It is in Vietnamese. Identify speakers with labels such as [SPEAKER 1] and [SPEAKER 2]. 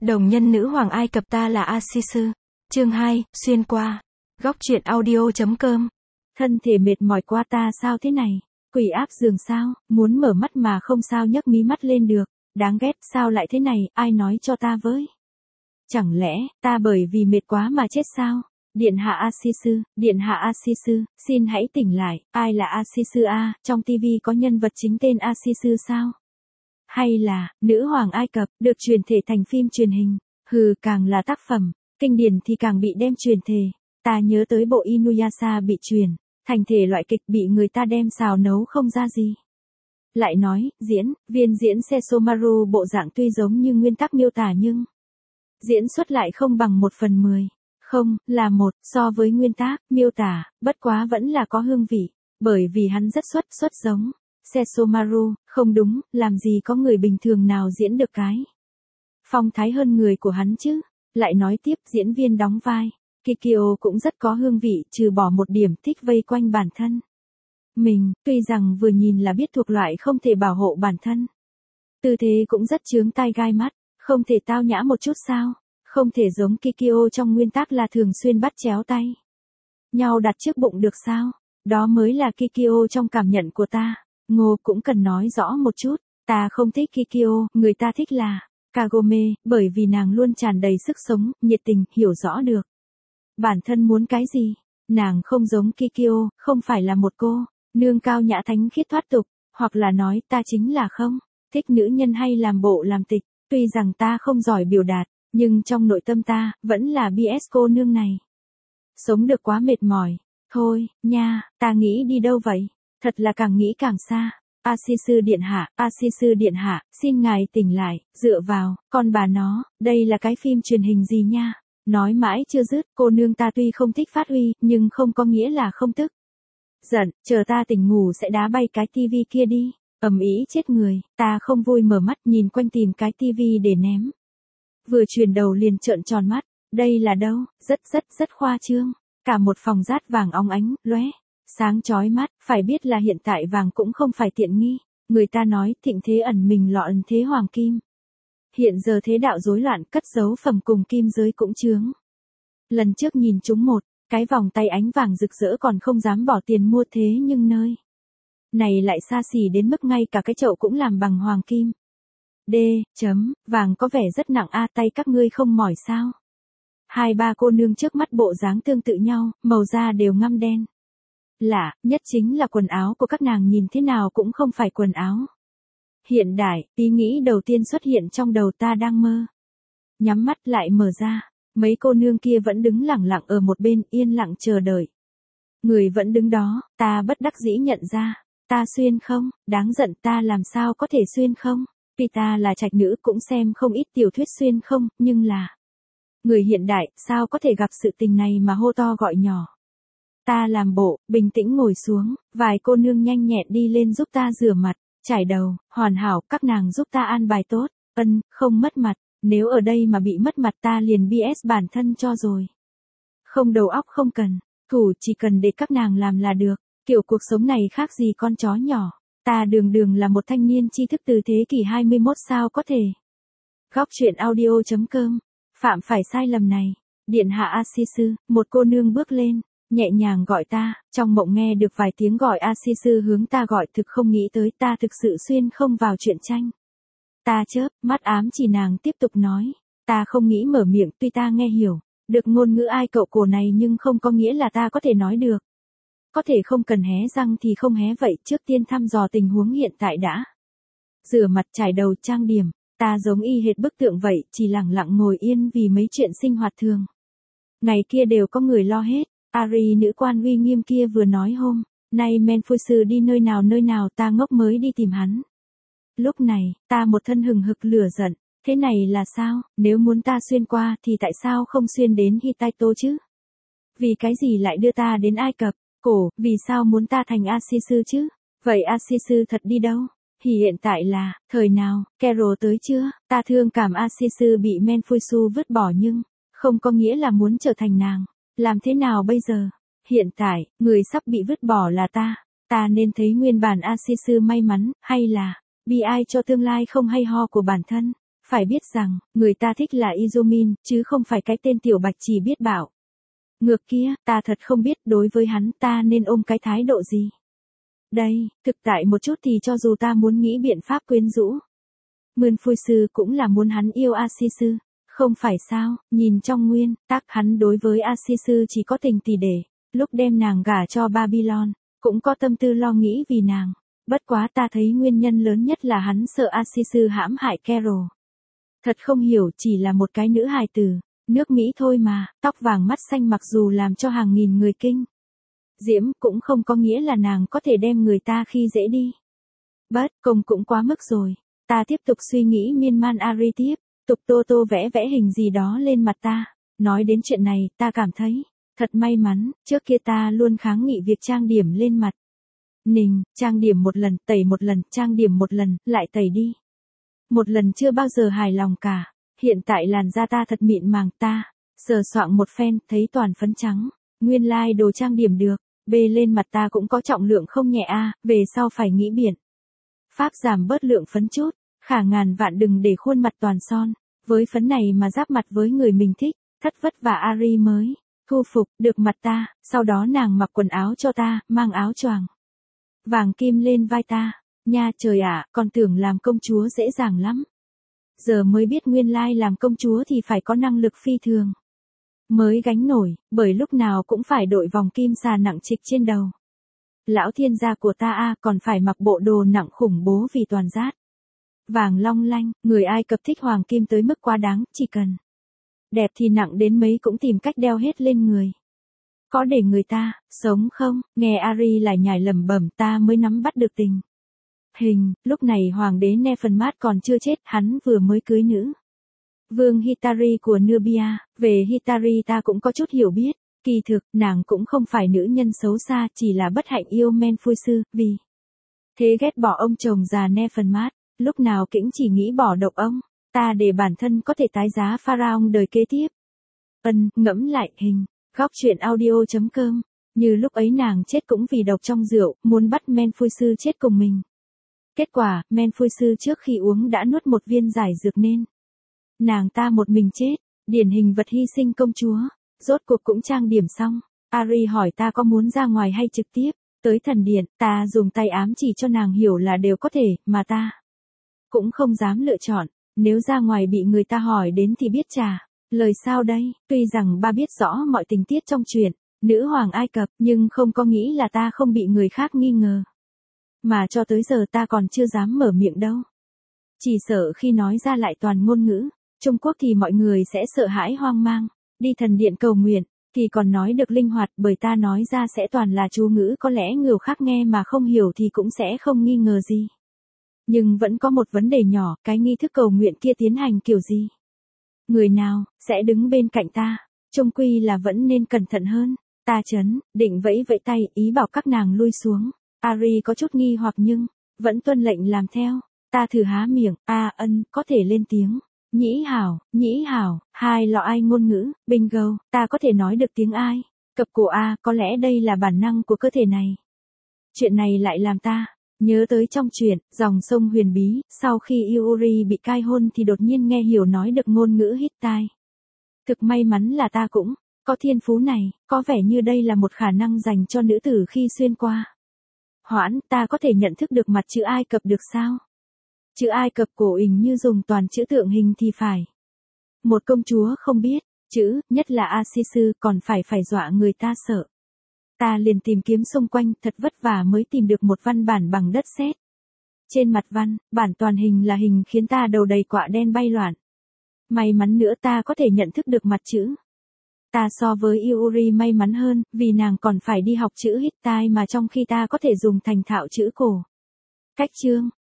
[SPEAKER 1] Đồng nhân nữ hoàng Ai Cập ta là Asisu. Chương 2, xuyên qua. Góc truyện audio.com.
[SPEAKER 2] Thân thể mệt mỏi quá ta sao thế này? Quỷ áp giường sao, muốn mở mắt mà không sao nhấc mí mắt lên được. Đáng ghét, sao lại thế này, ai nói cho ta với? Chẳng lẽ, ta bởi vì mệt quá mà chết sao? Điện hạ Asisu, điện hạ Asisu, xin hãy tỉnh lại, ai là Asisu a? Trong TV có nhân vật chính tên Asisu sao? Hay là, nữ hoàng Ai Cập, được truyền thể thành phim truyền hình? Hừ, càng là tác phẩm, kinh điển thì càng bị đem truyền thể. Ta nhớ tới bộ Inuyasha bị truyền thành thể loại kịch bị người ta đem xào nấu không ra gì. Lại nói, viên diễn Sesomaru bộ dạng tuy giống như nguyên tắc miêu tả nhưng diễn xuất lại không bằng 1/10. Không, là một, so với nguyên tác, miêu tả, bất quá vẫn là có hương vị, bởi vì hắn rất xuất giống Sesomaru, không đúng, làm gì có người bình thường nào diễn được cái phong thái hơn người của hắn chứ. Lại nói tiếp, diễn viên đóng vai Kikyo cũng rất có hương vị, trừ bỏ một điểm thích vây quanh bản thân mình, tuy rằng vừa nhìn là biết thuộc loại không thể bảo hộ bản thân. Tư thế cũng rất chướng tai gai mắt, không thể tao nhã một chút sao? Không thể giống Kikyo trong nguyên tắc là thường xuyên bắt chéo tay nhau đặt trước bụng được sao? Đó mới là Kikyo trong cảm nhận của ta. Ngô cũng cần nói rõ một chút, ta không thích Kikyo, người ta thích là Kagome, bởi vì nàng luôn tràn đầy sức sống, nhiệt tình, hiểu rõ được bản thân muốn cái gì. Nàng không giống Kikyo, không phải là một cô nương cao nhã thánh khiết thoát tục, hoặc là nói ta chính là không thích nữ nhân hay làm bộ làm tịch. Tuy rằng ta không giỏi biểu đạt, nhưng trong nội tâm ta vẫn là BS cô nương này. Sống được quá mệt mỏi. Thôi, nha, ta nghĩ đi đâu vậy? Thật là càng nghĩ càng xa. Asisu điện hạ, xin ngài tỉnh lại, dựa vào, con bà nó, đây là cái phim truyền hình gì nha? Nói mãi chưa dứt, cô nương ta tuy không thích phát huy, nhưng không có nghĩa là không tức giận, chờ ta tỉnh ngủ sẽ đá bay cái tivi kia đi. Ầm ĩ chết người, ta không vui mở mắt nhìn quanh tìm cái tivi để ném. Vừa chuyển đầu liền trợn tròn mắt, đây là đâu? Rất khoa trương. Cả một phòng rát vàng óng ánh, lóe sáng chói mắt, phải biết là hiện tại vàng cũng không phải tiện nghi. Người ta nói thịnh thế ẩn mình lọ ẩn thế hoàng kim. Hiện giờ thế đạo rối loạn, cất giấu phẩm cùng kim giới cũng chướng. Lần trước nhìn chúng một cái vòng tay ánh vàng rực rỡ còn không dám bỏ tiền mua, thế nhưng nơi này lại xa xỉ đến mức ngay cả cái chậu cũng làm bằng hoàng kim. Vàng có vẻ rất nặng a, tay các ngươi không mỏi sao? Hai ba cô nương trước mắt bộ dáng tương tự nhau, màu da đều ngăm đen. Lạ nhất chính là quần áo của các nàng nhìn thế nào cũng không phải quần áo hiện đại. Ý nghĩ đầu tiên xuất hiện trong đầu ta đang mơ. Nhắm mắt lại mở ra, mấy cô nương kia vẫn đứng lẳng lặng ở một bên, yên lặng chờ đợi. Người vẫn đứng đó, ta bất đắc dĩ nhận ra. Ta xuyên không? Đáng giận, ta làm sao có thể xuyên không? Vì ta là trạch nữ cũng xem không ít tiểu thuyết xuyên không, nhưng là người hiện đại, sao có thể gặp sự tình này mà hô to gọi nhỏ. Ta làm bộ, bình tĩnh ngồi xuống, vài cô nương nhanh nhẹn đi lên giúp ta rửa mặt, chải đầu, hoàn hảo, các nàng giúp ta an bài tốt, không mất mặt, nếu ở đây mà bị mất mặt ta liền BS bản thân cho rồi. Không đầu óc không cần, thủ chỉ cần để các nàng làm là được, kiểu cuộc sống này khác gì con chó nhỏ. Ta đường là một thanh niên tri thức từ thế kỷ 21 sao có thể. Góc truyện audio.com. Phạm phải sai lầm này. Điện hạ Asisu, một cô nương bước lên, nhẹ nhàng gọi ta, trong mộng nghe được vài tiếng gọi Asisu hướng ta gọi, thực không nghĩ tới ta thực sự xuyên không vào truyện tranh. Ta chớp mắt ám chỉ nàng tiếp tục nói. Ta không nghĩ mở miệng, tuy ta nghe hiểu được ngôn ngữ Ai Cậu cổ này nhưng không có nghĩa là ta có thể nói được. Có thể không cần hé răng thì không hé vậy, trước tiên thăm dò tình huống hiện tại đã. Rửa mặt chải đầu trang điểm, ta giống y hệt bức tượng vậy, chỉ lặng lặng ngồi yên vì mấy chuyện sinh hoạt thường. Ngày kia đều có người lo hết, Ari nữ quan uy nghiêm kia vừa nói hôm nay Menfusu đi nơi nào ta ngốc mới đi tìm hắn. Lúc này, ta một thân hừng hực lửa giận, thế này là sao, nếu muốn ta xuyên qua thì tại sao không xuyên đến Hittito chứ? Vì cái gì lại đưa ta đến Ai Cập? Cổ, vì sao muốn ta thành Asisu chứ? Vậy Asisu thật đi đâu? Thì hiện tại là, thời nào, Carol tới chưa? Ta thương cảm Asisu bị Menfusu vứt bỏ nhưng không có nghĩa là muốn trở thành nàng. Làm thế nào bây giờ? Hiện tại, người sắp bị vứt bỏ là ta. Ta nên thấy nguyên bản Asisu may mắn, hay là bi ai cho tương lai không hay ho của bản thân? Phải biết rằng, người ta thích là Izumin, chứ không phải cái tên tiểu bạch chỉ biết bảo. Ngược kia, ta thật không biết đối với hắn ta nên ôm cái thái độ gì. Đây, thực tại một chút thì cho dù ta muốn nghĩ biện pháp quyến rũ. Mươn Phui Sư cũng là muốn hắn yêu A Si Sư. Không phải sao, nhìn trong nguyên tác hắn đối với A Si Sư chỉ có tình tỷ để, lúc đem nàng gả cho Babylon, cũng có tâm tư lo nghĩ vì nàng. Bất quá ta thấy nguyên nhân lớn nhất là hắn sợ A Si Sư hãm hại Carol. Thật không hiểu, chỉ là một cái nữ hài tử, nước Mỹ thôi mà, tóc vàng mắt xanh mặc dù làm cho hàng nghìn người kinh diễm cũng không có nghĩa là nàng có thể đem người ta khi dễ đi. Bất công cũng quá mức rồi. Ta tiếp tục suy nghĩ miên man Ari tiếp, tục tô vẽ vẽ hình gì đó lên mặt ta. Nói đến chuyện này, ta cảm thấy thật may mắn, trước kia ta luôn kháng nghị việc trang điểm lên mặt. Trang điểm một lần, tẩy một lần, trang điểm một lần, lại tẩy đi. Một lần chưa bao giờ hài lòng cả. Hiện tại làn da ta thật mịn màng, ta sờ soạng một phen, thấy toàn phấn trắng. Nguyên lai đồ trang điểm được, bê lên mặt ta cũng có trọng lượng không nhẹ a, về sau phải nghĩ biện pháp giảm bớt lượng phấn chút, khả ngàn vạn đừng để khuôn mặt toàn son. Với phấn này mà giáp mặt với người mình thích, thất vất vả Ari mới thu phục được mặt ta, sau đó nàng mặc quần áo cho ta, mang áo choàng vàng kim lên vai ta. Nha trời ạ, còn tưởng làm công chúa dễ dàng lắm. Giờ mới biết nguyên lai làm công chúa thì phải có năng lực phi thường mới gánh nổi, bởi lúc nào cũng phải đội vòng kim xà nặng trịch trên đầu. Lão thiên gia của ta còn phải mặc bộ đồ nặng khủng bố vì toàn rát vàng long lanh, người Ai Cập thích hoàng kim tới mức quá đáng, chỉ cần đẹp thì nặng đến mấy cũng tìm cách đeo hết lên người. Có để người ta sống không? Nghe Ari lại nhải lẩm bẩm, ta mới nắm bắt được tình hình. Lúc này hoàng đế Nefermat còn chưa chết, hắn vừa mới cưới nữ vương Hitari của Nubia. Về Hitari ta cũng có chút hiểu biết. Kỳ thực, nàng cũng không phải nữ nhân xấu xa, chỉ là bất hạnh yêu Men Phui Sư, vì thế ghét bỏ ông chồng già Nefermat, lúc nào cũng chỉ nghĩ bỏ độc ông, ta để bản thân có thể tái giá pharaoh đời kế tiếp. Ngẫm lại hình, góc truyện audio.com, như lúc ấy nàng chết cũng vì độc trong rượu, muốn bắt Men Phui Sư chết cùng mình. Kết quả, Men Phui Sư trước khi uống đã nuốt một viên giải dược nên nàng ta một mình chết, điển hình vật hy sinh công chúa. Rốt cuộc cũng trang điểm xong, Ari hỏi ta có muốn ra ngoài hay trực tiếp tới thần điện. Ta dùng tay ám chỉ cho nàng hiểu là đều có thể, mà ta cũng không dám lựa chọn. Nếu ra ngoài bị người ta hỏi đến thì biết trả lời sao đây. Tuy rằng ba biết rõ mọi tình tiết trong chuyện nữ hoàng Ai Cập, nhưng không có nghĩ là ta không bị người khác nghi ngờ. Mà cho tới giờ ta còn chưa dám mở miệng đâu. Chỉ sợ khi nói ra lại toàn ngôn ngữ Trung Quốc thì mọi người sẽ sợ hãi hoang mang. Đi thần điện cầu nguyện thì còn nói được linh hoạt, bởi ta nói ra sẽ toàn là chú ngữ, có lẽ người khác nghe mà không hiểu thì cũng sẽ không nghi ngờ gì. Nhưng vẫn có một vấn đề nhỏ, cái nghi thức cầu nguyện kia tiến hành kiểu gì? Người nào sẽ đứng bên cạnh ta? Chung quy là vẫn nên cẩn thận hơn. Ta định vẫy tay, ý bảo các nàng lui xuống. Ari có chút nghi hoặc nhưng vẫn tuân lệnh làm theo. Ta thử há miệng, có thể lên tiếng. Nhĩ hảo, hai lọ ai ngôn ngữ, bingo, ta có thể nói được tiếng Ai. Cập cổ có lẽ đây là bản năng của cơ thể này. Chuyện này lại làm ta nhớ tới trong chuyện, dòng sông huyền bí, sau khi Yuri bị cai hôn thì đột nhiên nghe hiểu nói được ngôn ngữ Hittite. Thực may mắn là ta cũng có thiên phú này, có vẻ như đây là một khả năng dành cho nữ tử khi xuyên qua. Hoãn, ta có thể nhận thức được mặt chữ Ai Cập được sao? Chữ Ai Cập cổ hình như dùng toàn chữ tượng hình thì phải. Một công chúa không biết chữ, nhất là A Si Sư, còn phải dọa người ta sợ. Ta liền tìm kiếm xung quanh, thật vất vả mới tìm được một văn bản bằng đất sét. Trên mặt văn bản toàn hình là hình khiến ta đầu đầy quạ đen bay loạn. May mắn nữa ta có thể nhận thức được mặt chữ. Ta so với Yuri may mắn hơn, vì nàng còn phải đi học chữ Hittite mà trong khi ta có thể dùng thành thạo chữ cổ. Cách chương